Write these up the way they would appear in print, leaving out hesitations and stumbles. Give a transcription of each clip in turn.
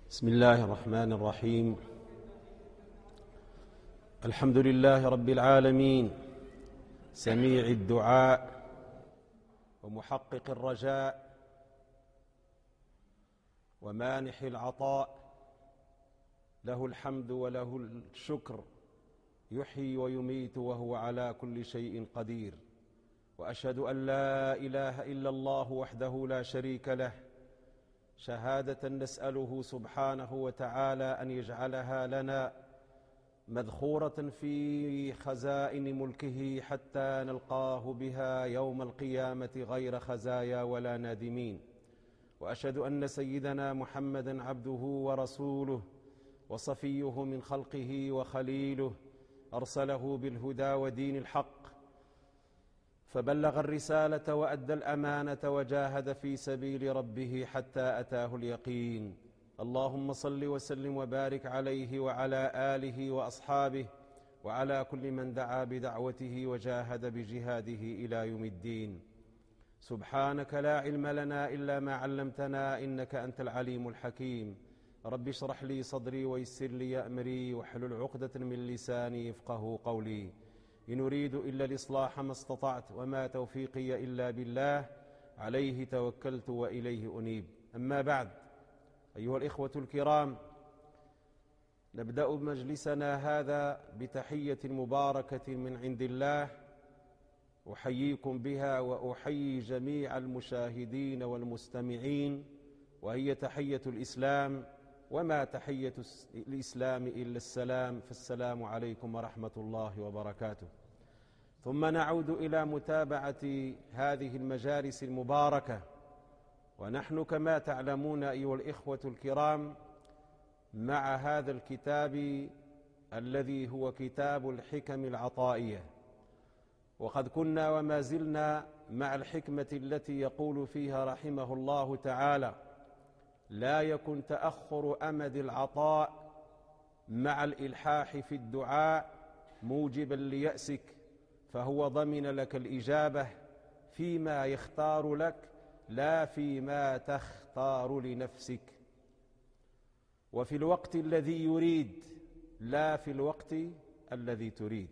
بسم الله الرحمن الرحيم. الحمد لله رب العالمين، سميع الدعاء ومحقق الرجاء ومانح العطاء، له الحمد وله الشكر، يحيي ويميت وهو على كل شيء قدير. وأشهد أن لا إله إلا الله وحده لا شريك له، شهادة نسأله سبحانه وتعالى أن يجعلها لنا مذخورة في خزائن ملكه حتى نلقاه بها يوم القيامة غير خزايا ولا نادمين. وأشهد أن سيدنا محمدًا عبده ورسوله وصفيه من خلقه وخليله، أرسله بالهدى ودين الحق فبلغ الرسالة وأدى الأمانة وجاهد في سبيل ربه حتى أتاه اليقين. اللهم صل وسلم وبارك عليه وعلى آله وأصحابه وعلى كل من دعا بدعوته وجاهد بجهاده إلى يوم الدين. سبحانك لا علم لنا إلا ما علمتنا، إنك أنت العليم الحكيم. رب اشرح لي صدري ويسر لي أمري واحلل عقدة من لساني يفقه قولي. إن أريد إلا الإصلاح ما استطعت، وما توفيقي إلا بالله، عليه توكلت وإليه أنيب. أما بعد، أيها الإخوة الكرام، نبدأ مجلسنا هذا بتحية مباركة من عند الله أحييكم بها وأحيي جميع المشاهدين والمستمعين، وهي تحية الإسلام، وما تحية الإسلام إلا السلام، فالسلام عليكم ورحمة الله وبركاته. ثم نعود إلى متابعة هذه المجالس المباركة، ونحن كما تعلمون أيها الإخوة الكرام مع هذا الكتاب الذي هو كتاب الحكم العطائية، وقد كنا وما زلنا مع الحكمة التي يقول فيها رحمه الله تعالى: لا يكن تأخر أمد العطاء مع الإلحاح في الدعاء موجبا ليأسك، فهو ضمن لك الإجابة فيما يختار لك لا فيما تختار لنفسك، وفي الوقت الذي يريد لا في الوقت الذي تريد.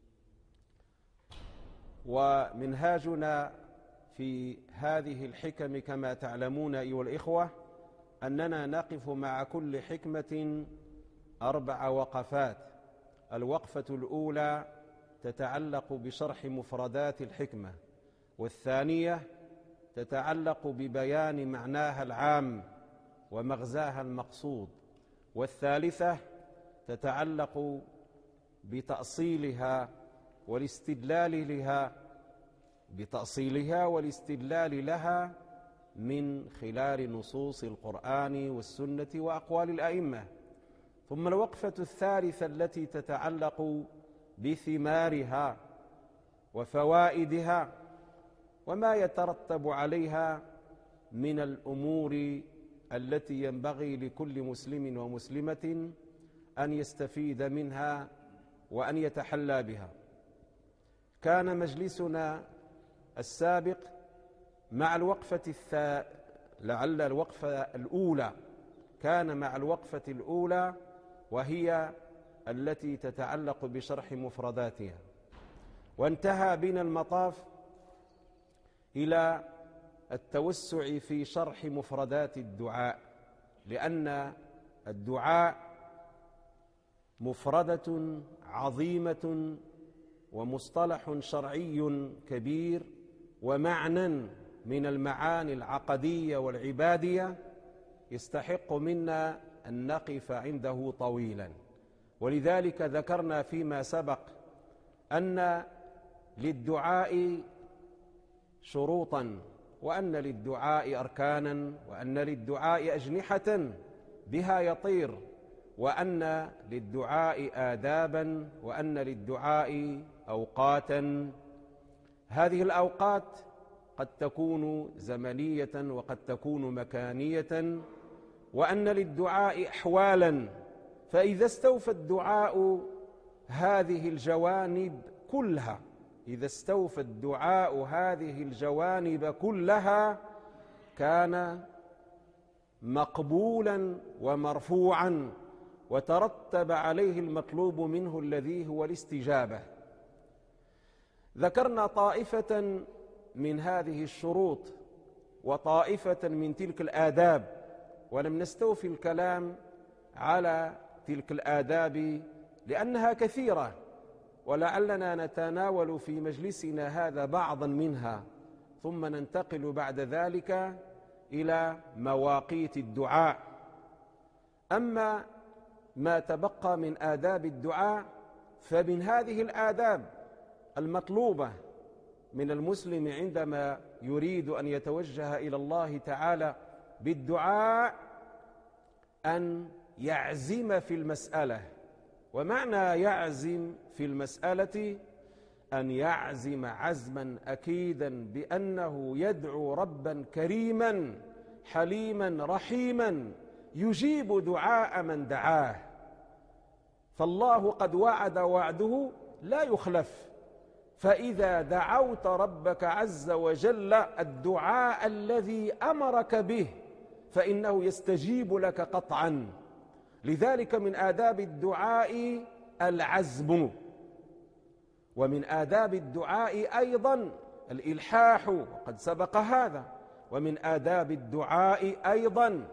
ومنهاجنا في هذه الحكم كما تعلمون أيها الإخوة أننا نقف مع كل حكمة 4 وقفات. الوقفة الأولى تتعلق بشرح مفردات الحكمة، والثانية تتعلق ببيان معناها العام ومغزاها المقصود، والثالثة تتعلق بتأصيلها والاستدلال لها من خلال نصوص القرآن والسنة وأقوال الأئمة. ثم الوقفة الثالثة التي تتعلق بثمارها وفوائدها وما يترتب عليها من الأمور التي ينبغي لكل مسلم ومسلمة أن يستفيد منها وأن يتحلى بها. كان مجلسنا السابق مع لعل الوقفة الأولى كان مع الوقفة الأولى، وهي التي تتعلق بشرح مفرداتها، وانتهى بنا المطاف إلى التوسع في شرح مفردات الدعاء، لأن الدعاء مفردة عظيمة ومصطلح شرعي كبير ومعنى من المعاني العقدية والعبادية يستحق منا أن نقف عنده طويلا. ولذلك ذكرنا فيما سبق أن للدعاء شروطا، وأن للدعاء أركانا، وأن للدعاء أجنحة بها يطير، وأن للدعاء آدابا، وأن للدعاء أوقاتا. هذه الأوقات قد تكون زمنية وقد تكون مكانية، وأن للدعاء أحوالا. فإذا استوفى الدعاء هذه الجوانب كلها، كان مقبولا ومرفوعا، وترتب عليه المطلوب منه الذي هو الاستجابة. ذكرنا طائفة من هذه الشروط وطائفة من تلك الآداب، ولم نستوفي الكلام على تلك الآداب لأنها كثيرة، ولعلنا نتناول في مجلسنا هذا بعضا منها، ثم ننتقل بعد ذلك إلى مواقيت الدعاء. أما ما تبقى من آداب الدعاء فمن هذه الآداب المطلوبة من المسلم عندما يريد أن يتوجه إلى الله تعالى بالدعاء أن يعزم في المسألة. ومعنى يعزم في المسألة أن يعزم عزما أكيدا بأنه يدعو ربا كريما حليما رحيما يجيب دعاء من دعاه، فالله قد وعد وعده لا يخلف. فإذا دعوت ربك عز وجل الدعاء الذي أمرك به فإنه يستجيب لك قطعا. لذلك من آداب الدعاء العزم، ومن آداب الدعاء أيضا الإلحاح، وقد سبق هذا. ومن آداب الدعاء أيضا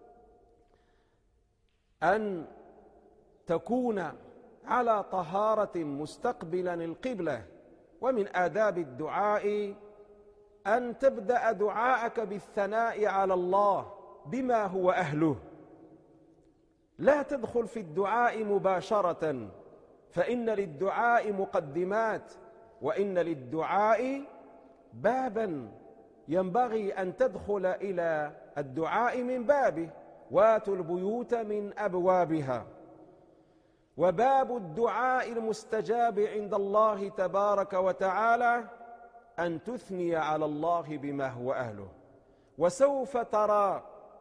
أن تكون على طهارة مستقبلا القبلة. ومن آداب الدعاء أن تبدأ دعاءك بالثناء على الله بما هو أهله، لا تدخل في الدعاء مباشرة، فإن للدعاء مقدمات، وإن للدعاء بابا ينبغي أن تدخل إلى الدعاء من بابه، واتوا البيوت من أبوابها. وباب الدعاء المستجاب عند الله تبارك وتعالى أن تثني على الله بما هو أهله. وسوف ترى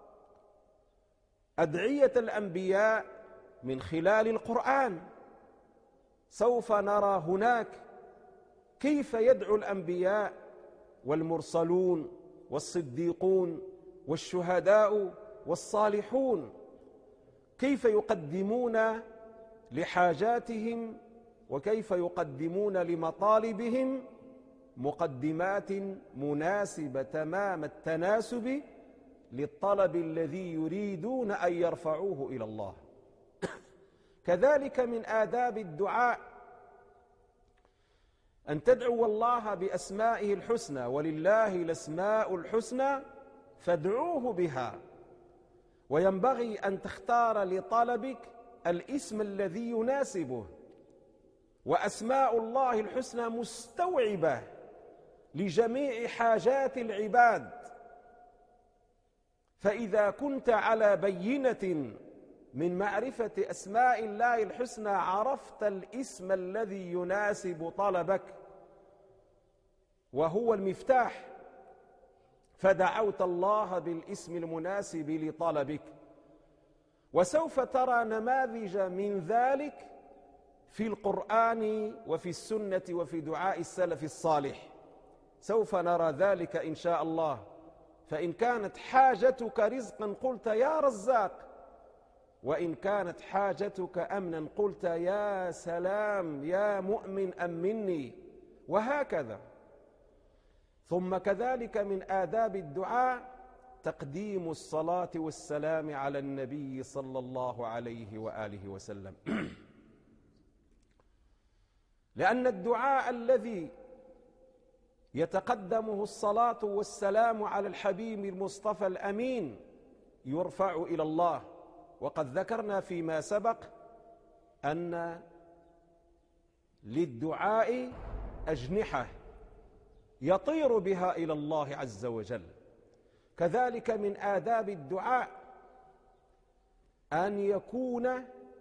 أدعية الأنبياء من خلال القرآن، سوف نرى هناك كيف يدعو الأنبياء والمرسلون والصديقون والشهداء والصالحون، كيف يقدمون لحاجاتهم وكيف يقدمون لمطالبهم مقدمات مناسبة تمام التناسب للطلب الذي يريدون أن يرفعوه إلى الله. كذلك من آداب الدعاء أن تدعو الله بأسمائه الحسنى، ولله الأسماء الحسنى فادعوه بها. وينبغي أن تختار لطلبك الاسم الذي يناسبه، وأسماء الله الحسنى مستوعبة لجميع حاجات العباد. فإذا كنت على بينة من معرفة أسماء الله الحسنى عرفت الاسم الذي يناسب طلبك وهو المفتاح، فدعوت الله بالاسم المناسب لطلبك. وسوف ترى نماذج من ذلك في القرآن وفي السنة وفي دعاء السلف الصالح، سوف نرى ذلك إن شاء الله. فإن كانت حاجتك رزقا قلت يا رزاق، وإن كانت حاجتك أمنا قلت يا سلام يا مؤمن أمني، وهكذا. ثم كذلك من آداب الدعاء تقديم الصلاة والسلام على النبي صلى الله عليه وآله وسلم، لأن الدعاء الذي يتقدمه الصلاة والسلام على الحبيب المصطفى الأمين يرفع إلى الله. وقد ذكرنا فيما سبق أن للدعاء أجنحة يطير بها إلى الله عز وجل. كذلك من آداب الدعاء أن يكون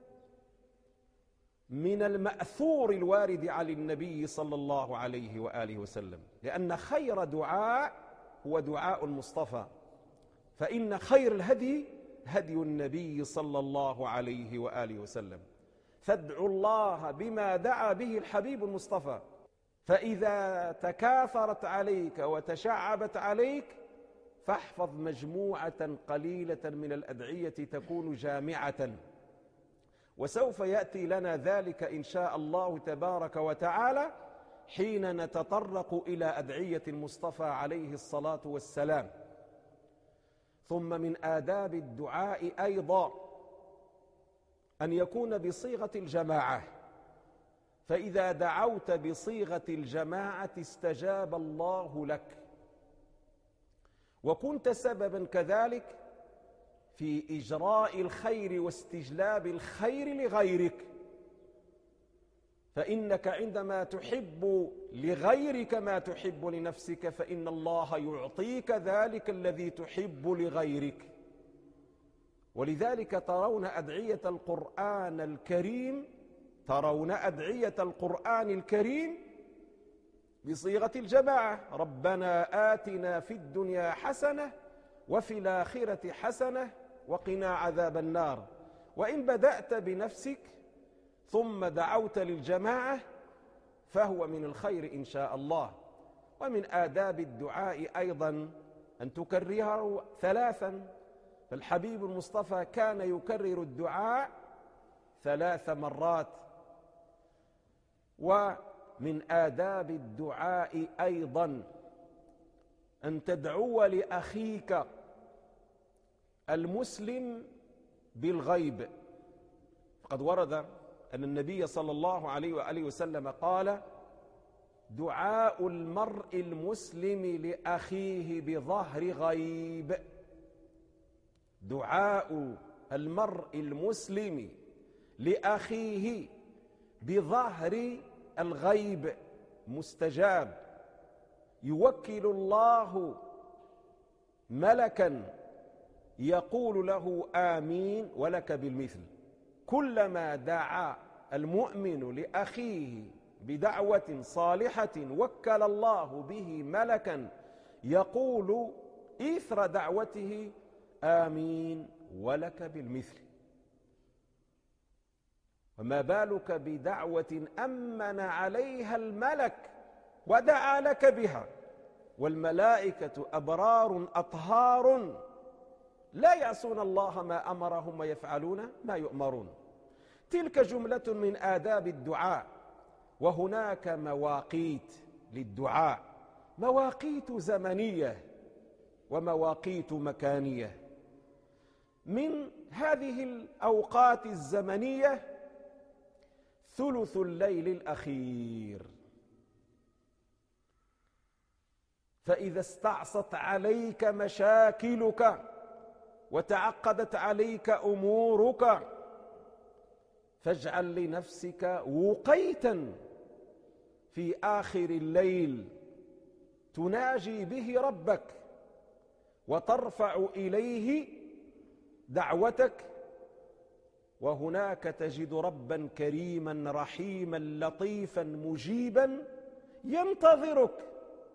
من المأثور الوارد على النبي صلى الله عليه وآله وسلم، لأن خير دعاء هو دعاء المصطفى، فإن خير الهدي هدي النبي صلى الله عليه وآله وسلم. فادعوا الله بما دعا به الحبيب المصطفى، فإذا تكاثرت عليك وتشعبت عليك فاحفظ مجموعة قليلة من الأدعية تكون جامعة، وسوف يأتي لنا ذلك إن شاء الله تبارك وتعالى حين نتطرق إلى أدعية المصطفى عليه الصلاة والسلام. ثم من آداب الدعاء أيضا أن يكون بصيغة الجماعة، فإذا دعوت بصيغة الجماعة استجاب الله لك، وكنت سببا كذلك في إجراء الخير واستجلاب الخير لغيرك، فإنك عندما تحب لغيرك ما تحب لنفسك فإن الله يعطيك ذلك الذي تحب لغيرك. ولذلك ترون أدعية القرآن الكريم بصيغة الجماعة: ربنا آتنا في الدنيا حسنة وفي الآخرة حسنة وقنا عذاب النار. وإن بدأت بنفسك ثم دعوت للجماعة فهو من الخير إن شاء الله. ومن آداب الدعاء أيضا أن تكرره 3، فالحبيب المصطفى كان يكرر الدعاء 3 مرات. ومن آداب الدعاء أيضا أن تدعو لأخيك المسلم بالغيب، فقد ورد أن النبي صلى الله عليه وآله وسلم قال: دعاء المرء المسلم لأخيه بظهر غيب. دعاء المرء المسلم لأخيه بظهر الغيب مستجاب. يوكل الله ملكا يقول له آمين ولك بالمثل. كلما دعا المؤمن لأخيه بدعوة صالحة وكل الله به ملكا يقول إثر دعوته آمين ولك بالمثل. وما بالك بدعوة أمن عليها الملك ودعا لك بها، والملائكة أبرار أطهار لا يعصون الله ما أمرهم ويفعلون ما يؤمرون. تلك جملة من آداب الدعاء. وهناك مواقيت للدعاء، مواقيت زمنية ومواقيت مكانية. من هذه الأوقات الزمنية ثلث الليل الأخير، فإذا استعصت عليك مشاكلك وتعقدت عليك أمورك فاجعل لنفسك وقيتا في آخر الليل تناجي به ربك وترفع إليه دعوتك، وهناك تجد ربا كريما رحيما لطيفا مجيبا ينتظرك.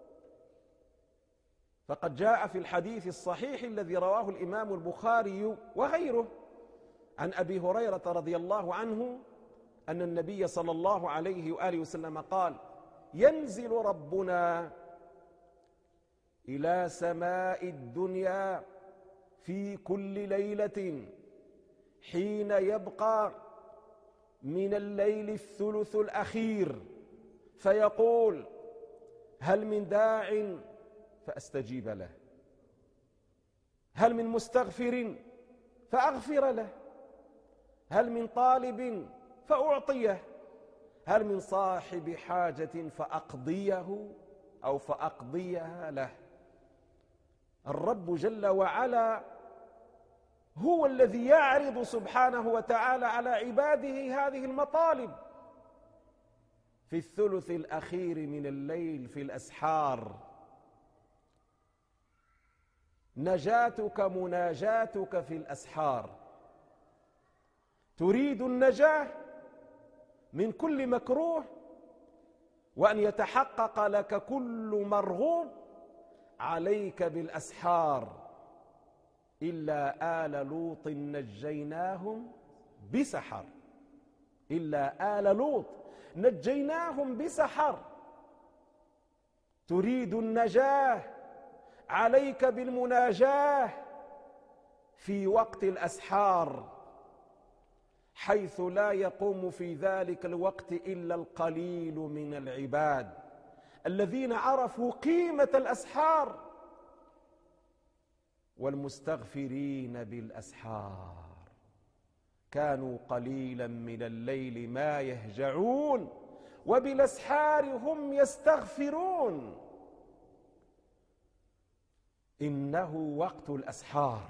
فقد جاء في الحديث الصحيح الذي رواه الإمام البخاري وغيره عن أبي هريرة رضي الله عنه أن النبي صلى الله عليه وآله وسلم قال: ينزل ربنا إلى سماء الدنيا في كل ليلة حين يبقى من الليل الثلث الأخير فيقول: هل من داع فأستجيب له، هل من مستغفر فأغفر له، هل من طالب فأعطيه، هل من صاحب حاجة فأقضيه أو فأقضيها له. الرب جل وعلا هو الذي يعرض سبحانه وتعالى على عباده هذه المطالب في الثلث الأخير من الليل في الأسحار. نجاتك مناجاتك في الأسحار. تريد النجاة من كل مكروه وأن يتحقق لك كل مرغوب، عليك بالأسحار. إلا آل لوط نجيناهم بسحر، إلا آل لوط نجيناهم بسحر. تريد النجاة عليك بالمناجاة في وقت الأسحار، حيث لا يقوم في ذلك الوقت إلا القليل من العباد الذين عرفوا قيمة الأسحار والمستغفرين بالأسحار كانوا قليلا من الليل ما يهجعون وبالأسحار هم يستغفرون. إنه وقت الأسحار،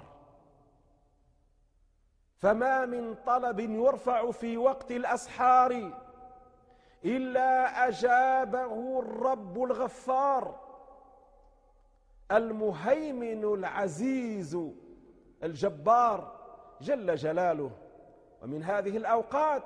فما من طلب يرفع في وقت الأسحار إلا أجابه الرب الغفار المهيمن العزيز الجبار جل جلاله. ومن هذه الأوقات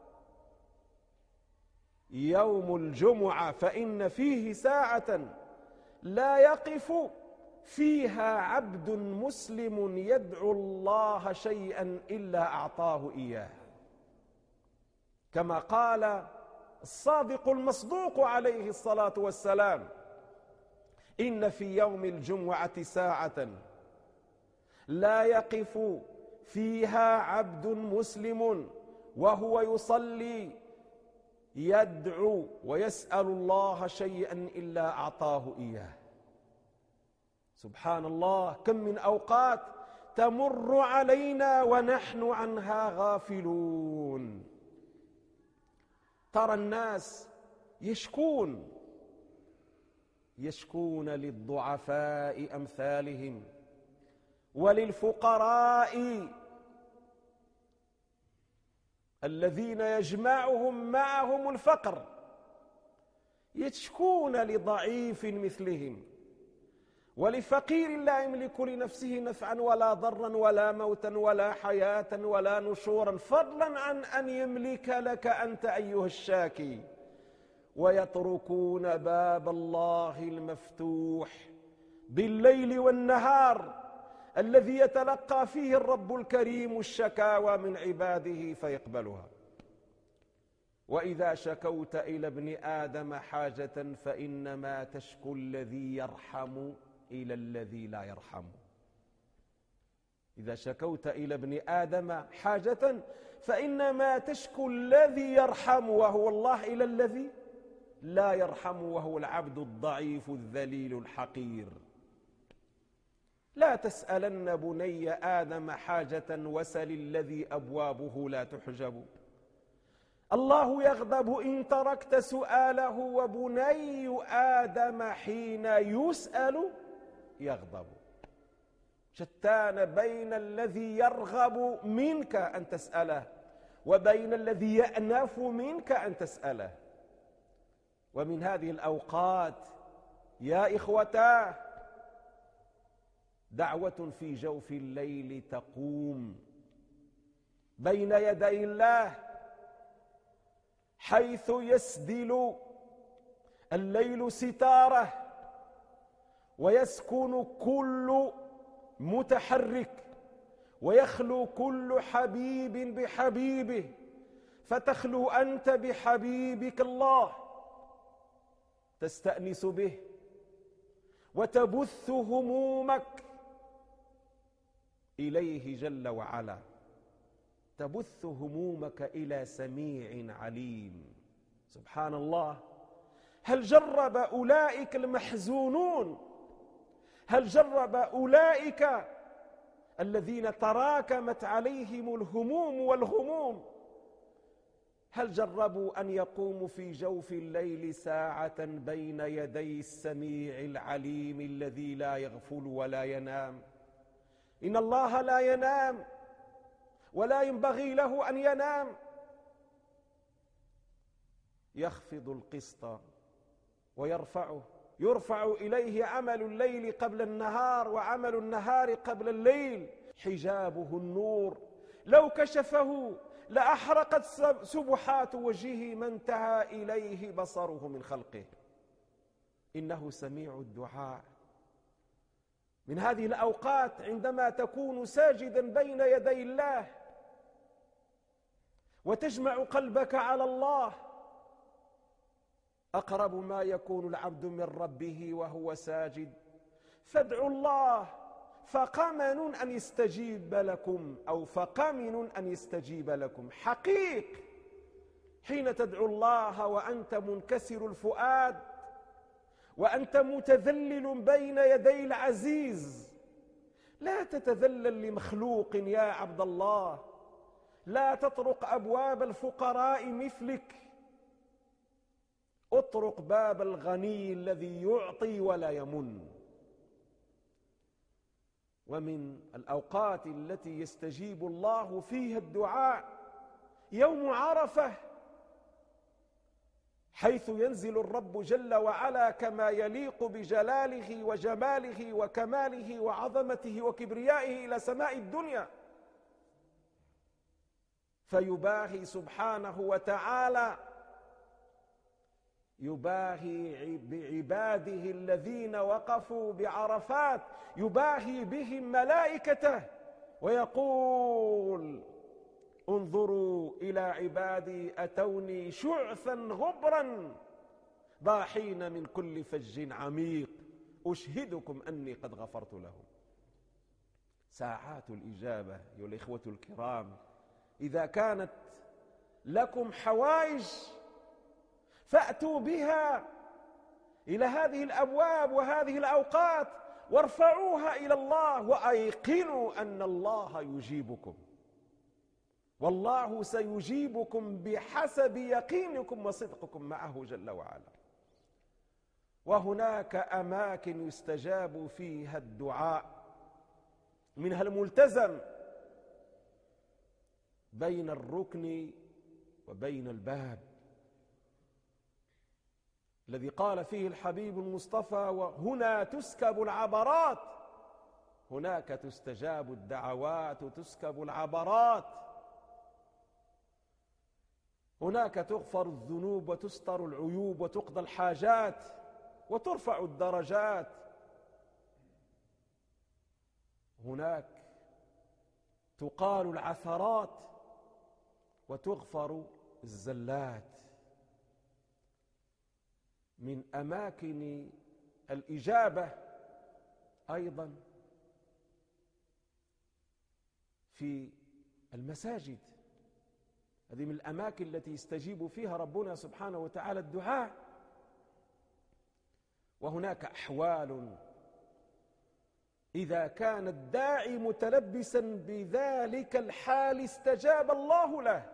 يوم الجمعة، فإن فيه ساعة لا يقف فيها عبد مسلم يدعو الله شيئا إلا أعطاه إياه، كما قال الصادق المصدوق عليه الصلاة والسلام: إن في يوم الجمعة ساعة لا يقف فيها عبد مسلم وهو يصلي يدعو ويسأل الله شيئا إلا أعطاه إياه. سبحان الله، كم من أوقات تمر علينا ونحن عنها غافلون. ترى الناس يشكون للضعفاء أمثالهم وللفقراء الذين يجمعهم معهم الفقر، يشكون لضعيف مثلهم ولفقير لا يملك لنفسه نفعا ولا ضرا ولا موتا ولا حياة ولا نشورا، فضلا عن أن يملك لك أنت أيها الشاكي. ويتركون باب الله المفتوح بالليل والنهار الذي يتلقى فيه الرب الكريم الشكاوى من عباده فيقبلها. وإذا شكوت إلى ابن آدم حاجة فإنما تشكو الذي يرحم إلى الذي لا يرحم. إذا شكوت إلى ابن آدم حاجة فإنما تشكو الذي يرحم وهو الله إلى الذي لا يرحم وهو العبد الضعيف الذليل الحقير. لا تسألن بني آدم حاجة وسل الذي أبوابه لا تحجب. الله يغضب إن تركت سؤاله وبني آدم حين يسأل يغضب. شتان بين الذي يرغب منك أن تسأله وبين الذي يأنف منك أن تسأله. ومن هذه الأوقات يا إخوتاه دعوة في جوف الليل تقوم بين يدي الله، حيث يسدل الليل ستاره ويسكن كل متحرك ويخلو كل حبيب بحبيبه، فتخلو أنت بحبيبك الله تستأنس به وتبث همومك إليه جل وعلا، تبث همومك إلى سميع عليم. سبحان الله، هل جرب أولئك المحزونون، هل جرب أولئك الذين تراكمت عليهم الهموم والغموم، هل جربوا أن يقوموا في جوف الليل ساعة بين يدي السميع العليم الذي لا يغفل ولا ينام؟ إن الله لا ينام ولا ينبغي له أن ينام. يخفض القسط ويرفعه، يرفع إليه عمل الليل قبل النهار وعمل النهار قبل الليل. حجابه النور، لو كشفه لأحرقت سبحات وجهه ما انتهى إليه بصره من خلقه. إنه سميع الدعاء. من هذه الأوقات عندما تكون ساجدا بين يدي الله وتجمع قلبك على الله، أقرب ما يكون العبد من ربه وهو ساجد، فادعوا الله فقمن أن يستجيب لكم، أو فقمن أن يستجيب لكم. حقيق حين تدعو الله وأنت منكسر الفؤاد وأنت متذلل بين يدي العزيز، لا تتذلل لمخلوق يا عبد الله، لا تطرق أبواب الفقراء مثلك، اطرق باب الغني الذي يعطي ولا يمن. ومن الأوقات التي يستجيب الله فيها الدعاء يوم عرفة، حيث ينزل الرب جل وعلا كما يليق بجلاله وجماله وكماله وعظمته وكبريائه إلى سماء الدنيا، فيباهي سبحانه وتعالى، يباهي بعباده الذين وقفوا بعرفات، يباهي بهم ملائكته ويقول: انظروا إلى عبادي أتوني شعثا غبرا ضاحين من كل فج عميق أشهدكم أني قد غفرت لهم. ساعات الإجابة أيها الإخوة الكرام، إذا كانت لكم حوائج فأتوا بها إلى هذه الأبواب وهذه الأوقات وارفعوها إلى الله، وأيقنوا أن الله يجيبكم، والله سيجيبكم بحسب يقينكم وصدقكم معه جل وعلا. وهناك أماكن يستجاب فيها الدعاء، منها الملتزم بين الركن وبين الباب، الذي قال فيه الحبيب المصطفى: وهنا تسكب العبرات. هناك تستجاب الدعوات وتسكب العبرات، هناك تغفر الذنوب وتستر العيوب وتقضى الحاجات وترفع الدرجات، هناك تقال العثرات وتغفر الزلات. من أماكن الإجابة أيضا في المساجد، هذه من الأماكن التي يستجيب فيها ربنا سبحانه وتعالى الدعاء. وهناك أحوال إذا كان الداعي متلبسا بذلك الحال استجاب الله له.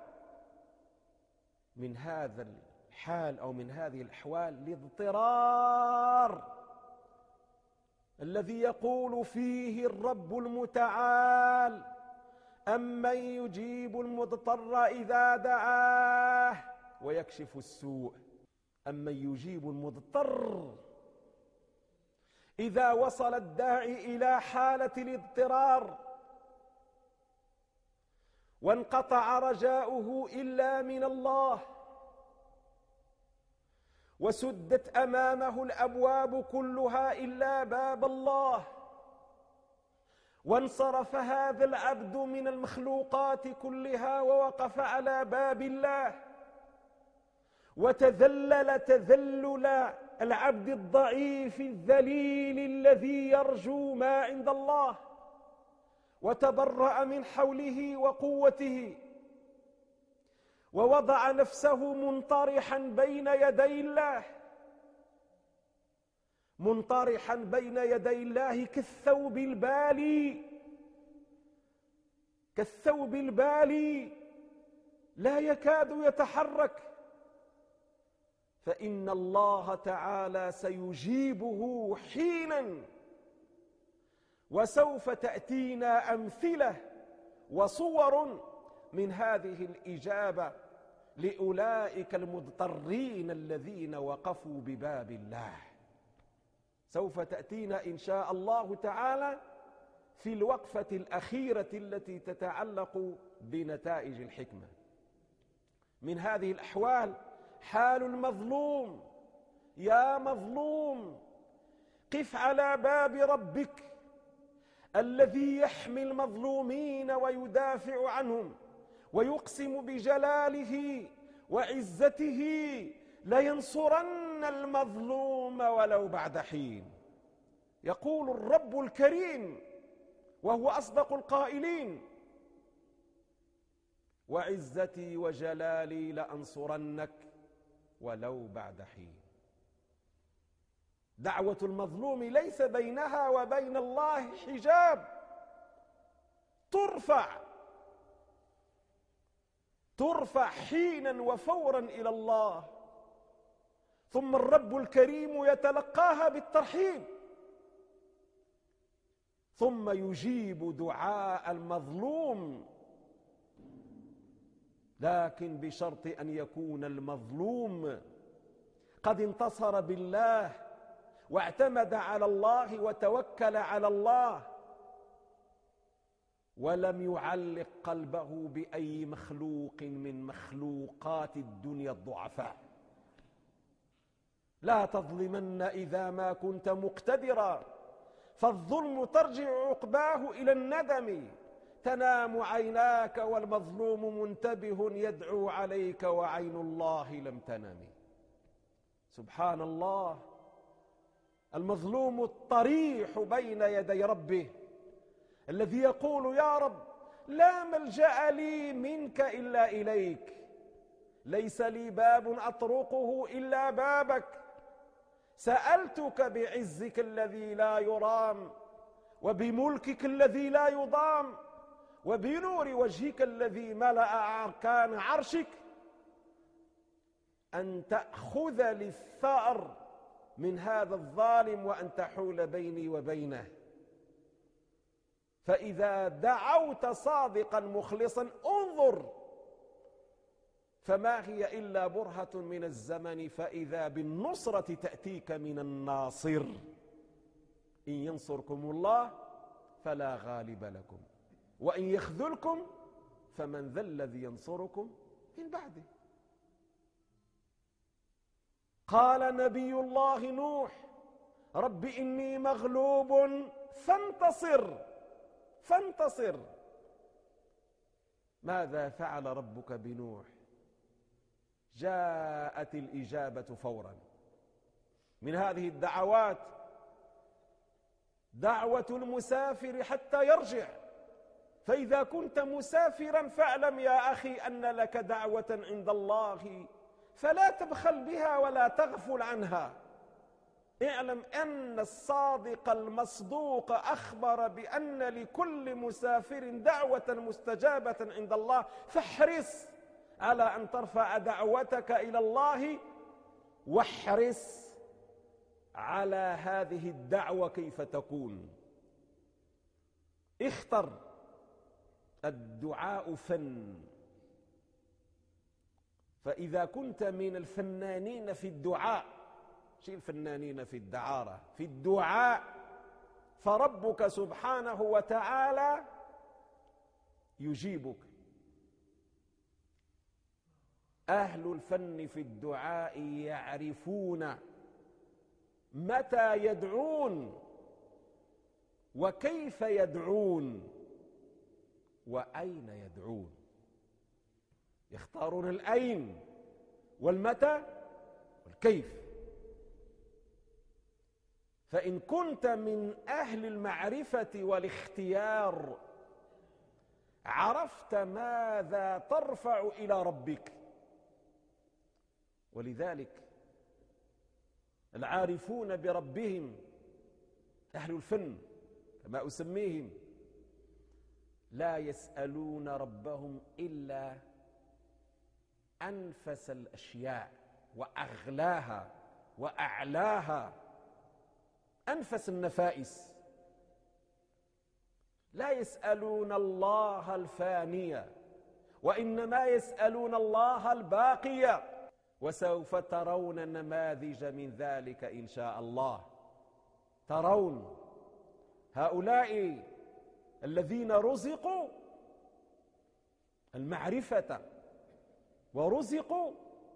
من هذا الحال أو من هذه الأحوال الاضطرار الذي يقول فيه الرب المتعال: أمن يجيب المضطر إذا دعاه ويكشف السوء. أمن يجيب المضطر إذا وصل الداعي إلى حالة الاضطرار وانقطع رجاؤه إلا من الله، وسدت أمامه الأبواب كلها إلا باب الله، وانصرف هذا العبد من المخلوقات كلها ووقف على باب الله، وتذلل تذلل العبد الضعيف الذليل الذي يرجو ما عند الله، وتبرأ من حوله وقوته، ووضع نفسه منطرحا بين يدي الله، منطرحا بين يدي الله كالثوب البالي، كالثوب البالي لا يكاد يتحرك، فإن الله تعالى سيجيبه حينا. وسوف تأتينا أمثلة وصور من هذه الإجابة لأولئك المضطرين الذين وقفوا بباب الله. سوف تأتينا إن شاء الله تعالى في الوقفة الأخيرة التي تتعلق بنتائج الحكمة. من هذه الأحوال حال المظلوم: يا مظلوم قف على باب ربك الذي يحمي المظلومين ويدافع عنهم، ويقسم بجلاله وعزته لينصرن المظلوم ولو بعد حين. يقول الرب الكريم وهو أصدق القائلين: وعزتي وجلالي لأنصرنك ولو بعد حين. دعوة المظلوم ليس بينها وبين الله حجاب، ترفع حينا وفورا إلى الله، ثم الرب الكريم يتلقاها بالترحيب، ثم يجيب دعاء المظلوم، لكن بشرط أن يكون المظلوم قد انتصر بالله واعتمد على الله وتوكل على الله، ولم يعلق قلبه بأي مخلوق من مخلوقات الدنيا الضعفاء. لا تظلمن إذا ما كنت مقتدرا، فالظلم ترجع عقباه إلى الندم. تنام عيناك والمظلوم منتبه يدعو عليك وعين الله لم تنم. سبحان الله، المظلوم الطريح بين يدي ربه، الذي يقول: يا رب، لا ملجأ لي منك إلا إليك، ليس لي باب أطرقه إلا بابك، سألتك بعزك الذي لا يرام، وبملكك الذي لا يضام، وبنور وجهك الذي ملأ أركان عرشك، أن تأخذ لي الثأر من هذا الظالم وأن تحول بيني وبينه. فإذا دعوت صادقا مخلصا انظر، فما هي إلا برهة من الزمن، فإذا بالنصرة تأتيك من الناصر. إن ينصركم الله فلا غالب لكم، وإن يخذلكم فمن ذا الذي ينصركم من بعده. قال نبي الله نوح: رب إني مغلوب فانتصر. ماذا فعل ربك بنوح؟ جاءت الإجابة فورا. من هذه الدعوات دعوة المسافر حتى يرجع. فإذا كنت مسافرا فاعلم يا أخي أن لك دعوة عند الله، فلا تبخل بها ولا تغفل عنها. اعلم أن الصادق المصدوق أخبر بأن لكل مسافر دعوة مستجابة عند الله، فاحرص على أن ترفع دعوتك إلى الله، واحرص على هذه الدعوة كيف تكون. اختر الدعاء فن، فإذا كنت من الفنانين في الدعاء، شيء الفنانين في الدعارة، في الدعاء، فربك سبحانه وتعالى يجيبك. أهل الفن في الدعاء يعرفون متى يدعون وكيف يدعون وأين يدعون. يختارون الأين والمتى والكيف. فإن كنت من أهل المعرفة والاختيار عرفت ماذا ترفع إلى ربك. ولذلك العارفون بربهم أهل الفن كما أسميهم لا يسألون ربهم إلا أنفس الأشياء وأغلاها وأعلاها، أنفس النفائس. لا يسألون الله الفانية، وإنما يسألون الله الباقية. وسوف ترون نماذج من ذلك إن شاء الله. ترون هؤلاء الذين رزقوا المعرفة ورزقوا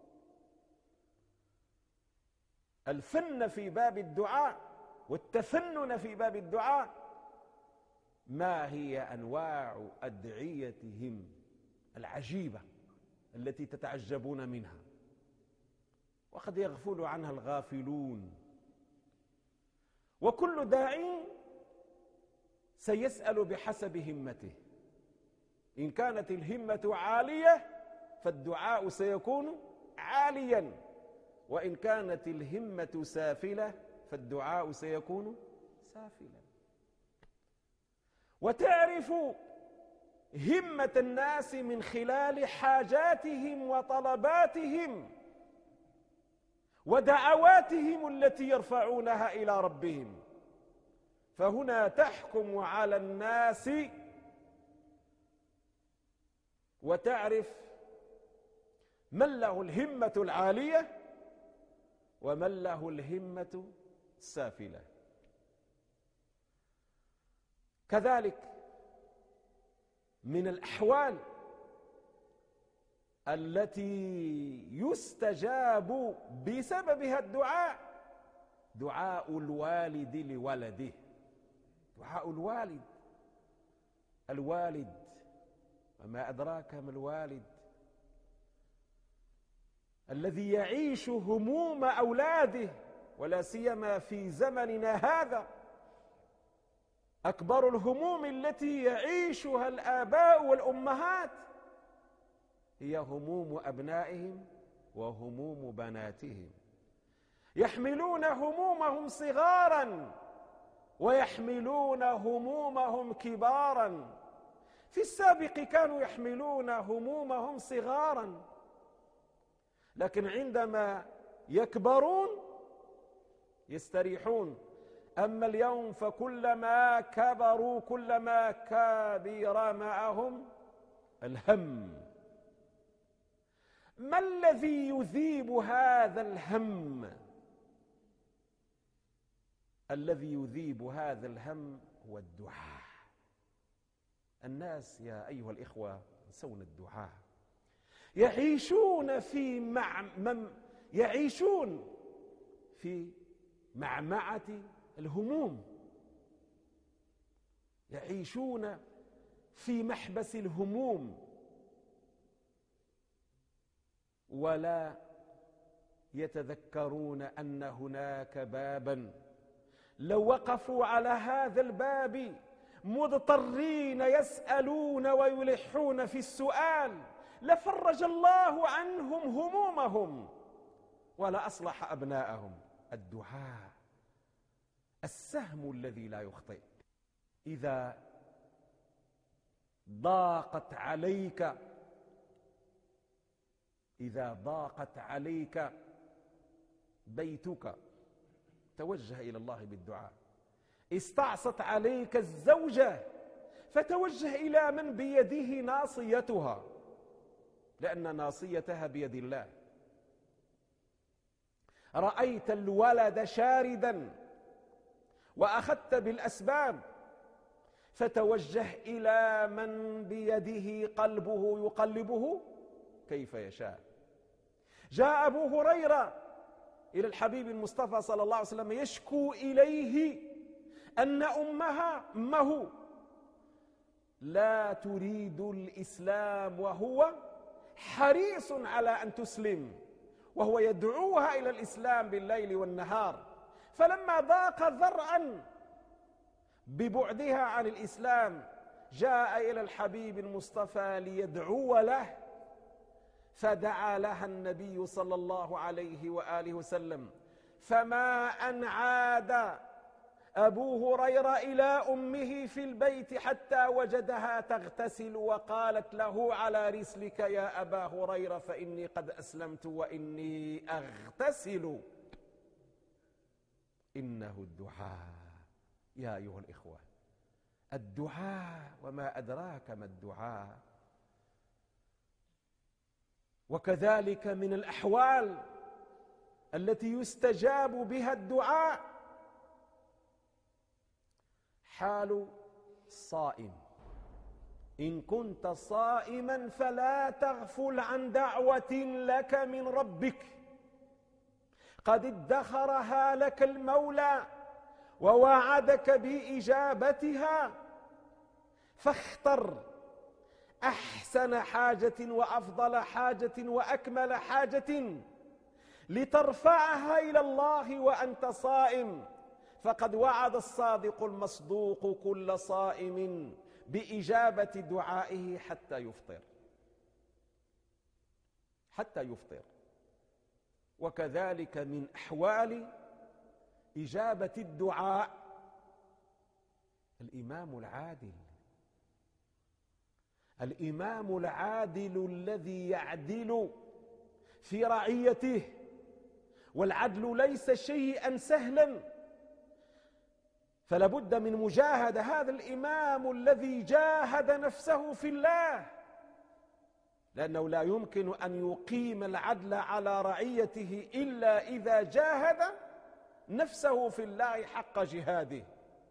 الفن في باب الدعاء والتفنن في باب الدعاء، ما هي أنواع أدعيتهم العجيبة التي تتعجبون منها، وقد يغفل عنها الغافلون. وكل داع سيسأل بحسب همته. إن كانت الهمة عالية فالدعاء سيكون عاليا، وإن كانت الهمة سافلة فالدعاء سيكون سافلا. وتعرف همة الناس من خلال حاجاتهم وطلباتهم ودعواتهم التي يرفعونها إلى ربهم. فهنا تحكم على الناس وتعرف من له الهمة العالية ومن له الهمة السافلة. كذلك من الأحوال التي يستجاب بسببها الدعاء دعاء الوالد لولده. دعاء الوالد وما أدراك ما الوالد، الذي يعيش هموم أولاده، ولا سيما في زمننا هذا أكبر الهموم التي يعيشها الآباء والأمهات هي هموم أبنائهم وهموم بناتهم. يحملون همومهم صغارا ويحملون همومهم كبارا. في السابق كانوا يحملون همومهم صغارا، لكن عندما يكبرون يستريحون. أما اليوم فكلما كبروا كلما كبر معهم الهم. ما الذي يذيب هذا الهم؟ الذي يذيب هذا الهم هو الدعاء. الناس يا أيها الإخوة ينسون الدعاء، يعيشون في معمعة الهموم، يعيشون في محبس الهموم، ولا يتذكرون أن هناك بابا لو وقفوا على هذا الباب مضطرين يسألون ويلحون في السؤال لفرج الله عنهم همومهم ولا أصلح أبناءهم. الدعاء السهم الذي لا يخطئ. إذا ضاقت عليك بيتك توجه إلى الله بالدعاء. استعصت عليك الزوجة فتوجه إلى من بيده ناصيتها، لأن ناصيتها بيد الله. رأيت الولد شاردا وأخذت بالأسباب فتوجه إلى من بيده قلبه يقلبه كيف يشاء. جاء أبو هريرة إلى الحبيب المصطفى صلى الله عليه وسلم يشكو إليه أن أمه لا تريد الإسلام وهو حريص على أن تسلم، وهو يدعوها إلى الإسلام بالليل والنهار. فلما ضاق ذرعا ببعدها عن الإسلام جاء إلى الحبيب المصطفى ليدعو له، فدعا لها النبي صلى الله عليه وآله وسلم. فما أن عاد أبو هريرة إلى أمه في البيت حتى وجدها تغتسل وقالت له على رسلك يا أبا هريرة فإني قد أسلمت وإني أغتسل. إنه الدعاء يا أيها الإخوة، الدعاء وما أدراك ما الدعاء. وكذلك من الأحوال التي يستجاب بها الدعاء حال الصائم. إن كنت صائما فلا تغفل عن دعوة لك من ربك قد ادخرها لك المولى ووعدك بإجابتها، فاختر أحسن حاجة وأفضل حاجة وأكمل حاجة لترفعها إلى الله وأنت صائم، فقد وعد الصادق المصدوق كل صائم بإجابة دعائه حتى يفطر، حتى يفطر. وكذلك من أحوال إجابة الدعاء الإمام العادل، الإمام العادل الذي يعدل في رعيته. والعدل ليس شيئا سهلا، فلا بد من مجاهدة. هذا الإمام الذي جاهد نفسه في الله، لأنه لا يمكن أن يقيم العدل على رعيته إلا إذا جاهد نفسه في الله حق جهاده،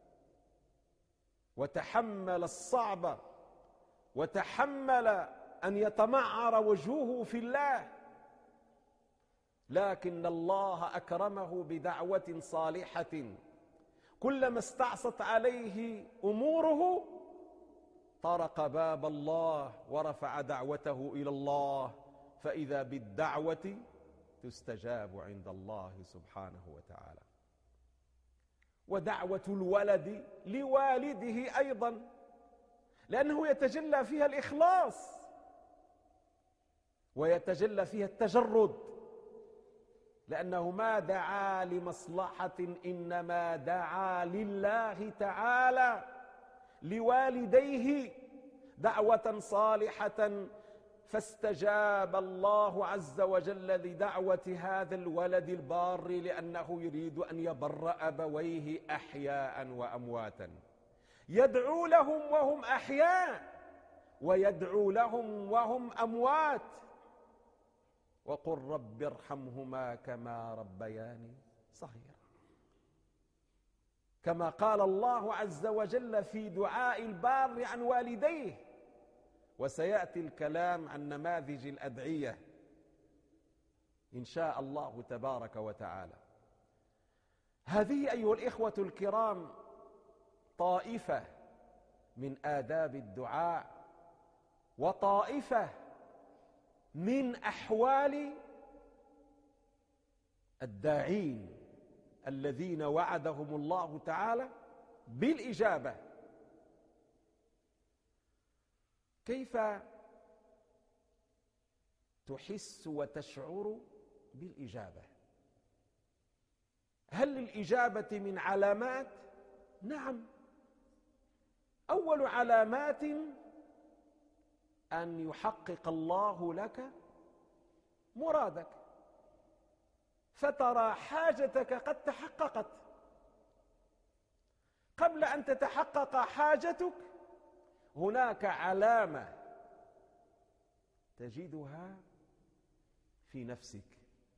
وتحمل الصعب، وتحمل أن يتمعر وجهه في الله. لكن الله أكرمه بدعوة صالحة، كلما استعصت عليه أموره طرق باب الله ورفع دعوته إلى الله، فإذا بالدعوة تستجاب عند الله سبحانه وتعالى. ودعوة الولد لوالده أيضا، لأنه يتجلى فيها الإخلاص ويتجلى فيها التجرد، لأنه ما دعا لمصلحة، إنما دعا لله تعالى لوالديه دعوة صالحة، فاستجاب الله عز وجل لدعوة هذا الولد البار، لأنه يريد أن يبر أبويه أحياء وأمواتا، يدعو لهم وهم أحياء ويدعو لهم وهم أموات. وقل رب ارحمهما كما ربياني صغيرا، كما قال الله عز وجل في دعاء البار عن والديه. وسيأتي الكلام عن نماذج الأدعية إن شاء الله تبارك وتعالى. هذه أيها الإخوة الكرام طائفة من آداب الدعاء، وطائفة من أحوال الداعين الذين وعدهم الله تعالى بالإجابة. كيف تحس وتشعر بالإجابة؟ هل للإجابة من علامات؟ نعم. أول علامات أن يحقق الله لك مرادك، فترى حاجتك قد تحققت. قبل أن تتحقق حاجتك هناك علامة تجدها في نفسك: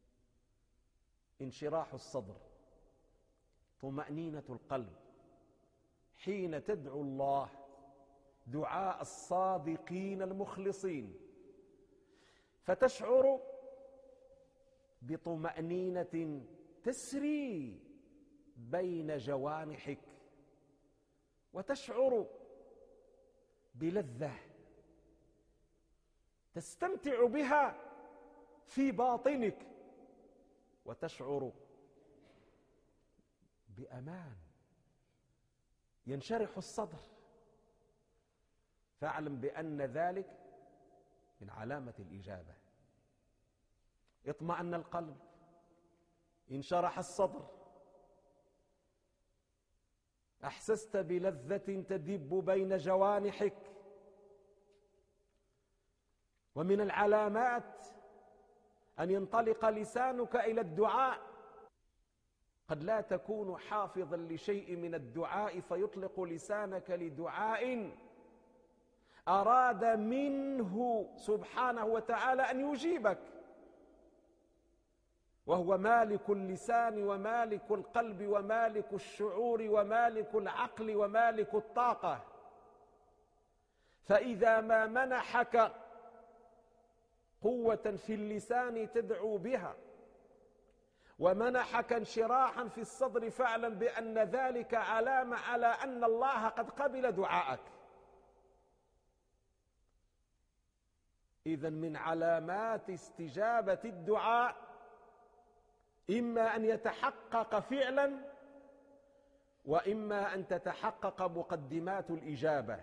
انشراح الصدر، طمأنينة القلب، حين تدعو الله دعاء الصادقين المخلصين، فتشعر بطمأنينة تسري بين جوانحك، وتشعر بلذة تستمتع بها في باطنك، وتشعر بأمان، ينشرح الصدر. فاعلم بأن ذلك من علامة الإجابة. اطمأن القلب، انشرح الصدر، أحسست بلذة تدب بين جوانحك. ومن العلامات أن ينطلق لسانك إلى الدعاء. قد لا تكون حافظا لشيء من الدعاء فيطلق لسانك لدعاء أراد منه سبحانه وتعالى أن يجيبك، وهو مالك اللسان ومالك القلب ومالك الشعور ومالك العقل ومالك الطاقة. فإذا ما منحك قوة في اللسان تدعو بها، ومنحك انشراحا في الصدر، فاعلم بأن ذلك علامة على أن الله قد قبل دعاءك. إذن من علامات استجابة الدعاء إما أن يتحقق فعلا، وإما أن تتحقق مقدمات الإجابة.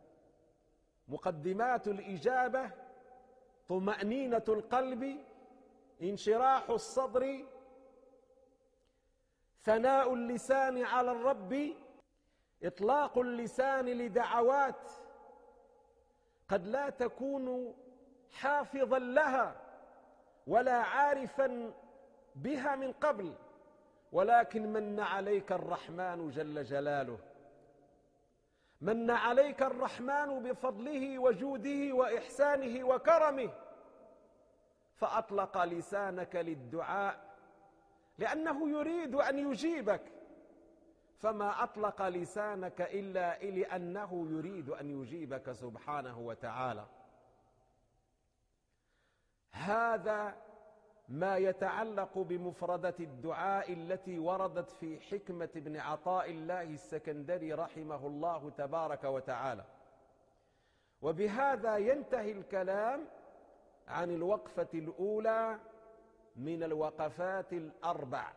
مقدمات الإجابة: طمأنينة القلب، انشراح الصدر، ثناء اللسان على الرب، إطلاق اللسان لدعوات قد لا تكون حافظا لها ولا عارفا بها من قبل، ولكن من عليك الرحمن جل جلاله، من عليك الرحمن بفضله وجوده وإحسانه وكرمه، فأطلق لسانك للدعاء لأنه يريد أن يجيبك، فما أطلق لسانك إلا لأنه يريد أن يجيبك سبحانه وتعالى. هذا ما يتعلق بمفردة الدعاء التي وردت في حكمة ابن عطاء الله السكندري رحمه الله تبارك وتعالى. وبهذا ينتهي الكلام عن الوقفة الأولى من الوقفات الأربع،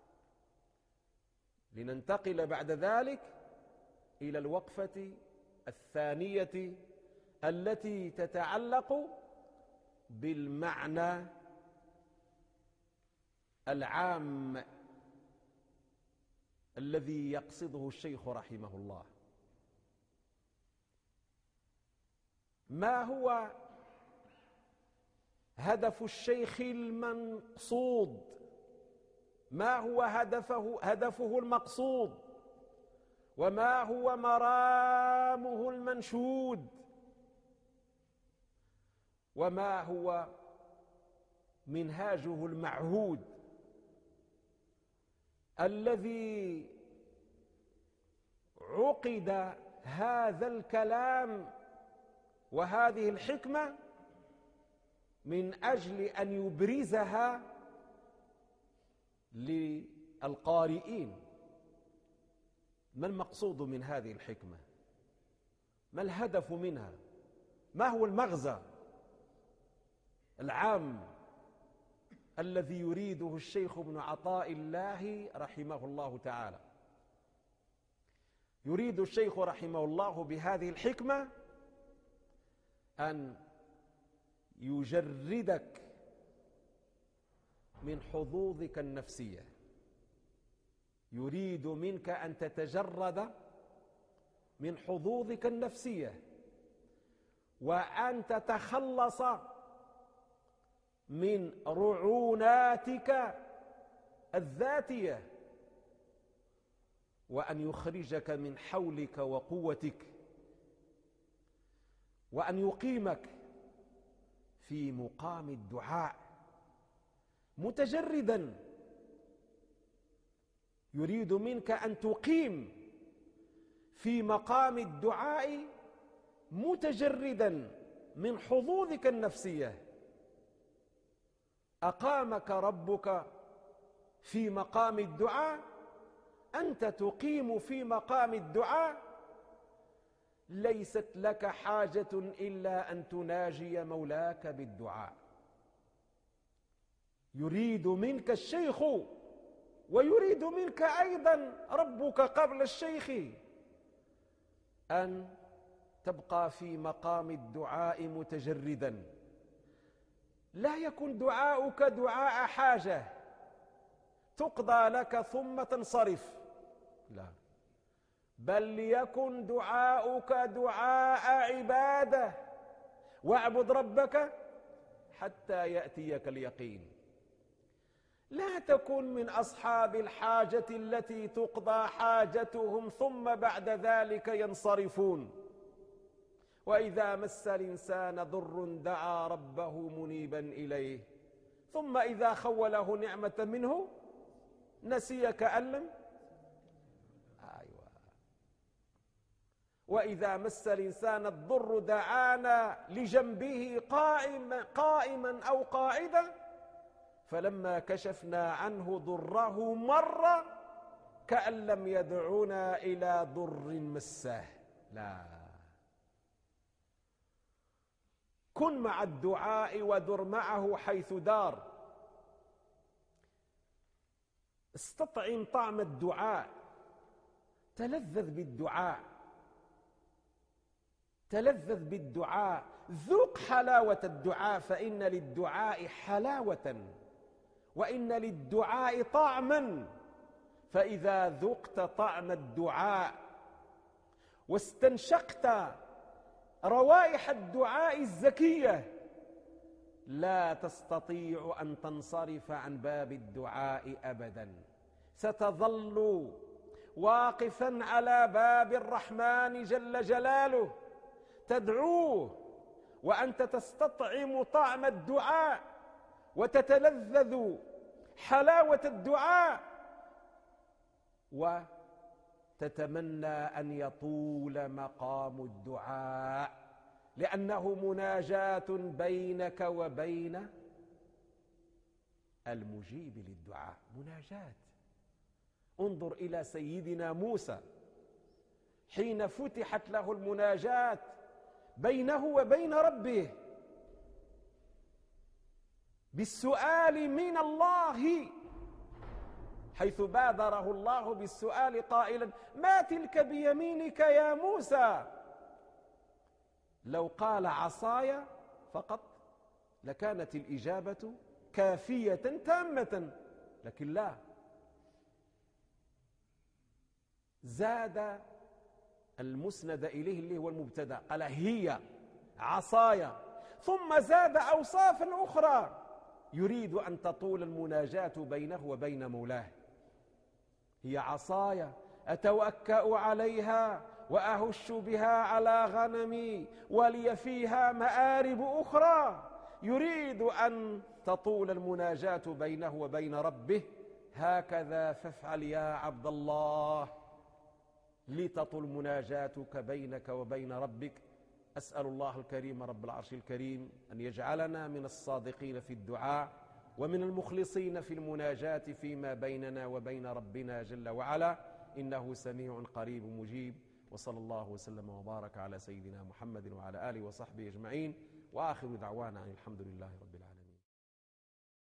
لننتقل بعد ذلك إلى الوقفة الثانية التي تتعلق بالمعنى العام الذي يقصده الشيخ رحمه الله. ما هو هدف الشيخ المقصود؟ ما هو هدفه المقصود؟ وما هو مرامه المنشود؟ وما هو منهاجه المعهود الذي عقد هذا الكلام وهذه الحكمة من أجل أن يبرزها للقارئين؟ ما المقصود من هذه الحكمة؟ ما الهدف منها؟ ما هو المغزى العام الذي يريده الشيخ ابن عطاء الله رحمه الله تعالى؟ يريد الشيخ رحمه الله بهذه الحكمة أن يجردك من حظوظك النفسية، يريد منك أن تتجرد من حظوظك النفسية، وأن تتخلص من رعوناتك الذاتية، وأن يخرجك من حولك وقوتك، وأن يقيمك في مقام الدعاء متجردا. يريد منك أن تقيم في مقام الدعاء متجردا من حظوظك النفسية. أقامك ربك في مقام الدعاء، أنت تقيم في مقام الدعاء، ليست لك حاجة إلا أن تناجي مولاك بالدعاء. يريد منك الشيخ ويريد منك أيضا ربك قبل الشيخ أن تبقى في مقام الدعاء متجردا. لا يكن دعاؤك دعاء حاجة تقضى لك ثم تنصرف، لا، بل ليكن دعاؤك دعاء عبادة، واعبد ربك حتى يأتيك اليقين. لا تكن من أصحاب الحاجة التي تقضى حاجتهم ثم بعد ذلك ينصرفون. وإذا مس الإنسان ضر دعا ربه منيبا إليه، ثم إذا خوله نعمة منه نسي كأن لم. وإذا مس الإنسان الضر دعانا لجنبه قائما أو قاعدا، فلما كشفنا عنه ضره مر كأن لم يدعنا إلى ضر مسه. لا، كن مع الدعاء ودر معه حيث دار. استطعم طعم الدعاء تلذذ بالدعاء، تلذذ بالدعاء، ذوق حلاوة الدعاء، فإن للدعاء حلاوة وإن للدعاء طعما. فإذا ذقت طعم الدعاء واستنشقت روائح الدعاء الزكية لا تستطيع أن تنصرف عن باب الدعاء أبدا، ستظل واقفا على باب الرحمن جل جلاله تدعوه وأنت تستطعم طعم الدعاء وتتلذذ حلاوة الدعاء، وتتمنى أن يطول مقام الدعاء، لأنه مناجاة بينك وبين المجيب للدعاء، مناجاة. انظر إلى سيدنا موسى حين فتحت له المناجاة بينه وبين ربه بالسؤال من الله، حيث بادره الله بالسؤال قائلا: ما تلك بيمينك يا موسى؟ لو قال عصاي فقط لكانت الإجابة كافية تامة، لكن لا، زاد المسند إليه اللي هو المبتدأ، قال هي عصاي، ثم زاد أوصافا أخرى يريد أن تطول المناجاة بينه وبين مولاه. هي عصاي أتوكأ عليها وأهش بها على غنمي ولي فيها مآرب أخرى، يريد أن تطول المناجاة بينه وبين ربه. هكذا فافعل يا عبد الله لتطول مناجاتك بينك وبين ربك. أسأل الله الكريم رب العرش الكريم أن يجعلنا من الصادقين في الدعاء ومن المخلصين في المناجاة فيما بيننا وبين ربنا جل وعلا، إنه سميع قريب مجيب. وصلى الله وسلم وبارك على سيدنا محمد وعلى آله وصحبه أجمعين، وآخر دعوانا أن الحمد لله رب العالمين.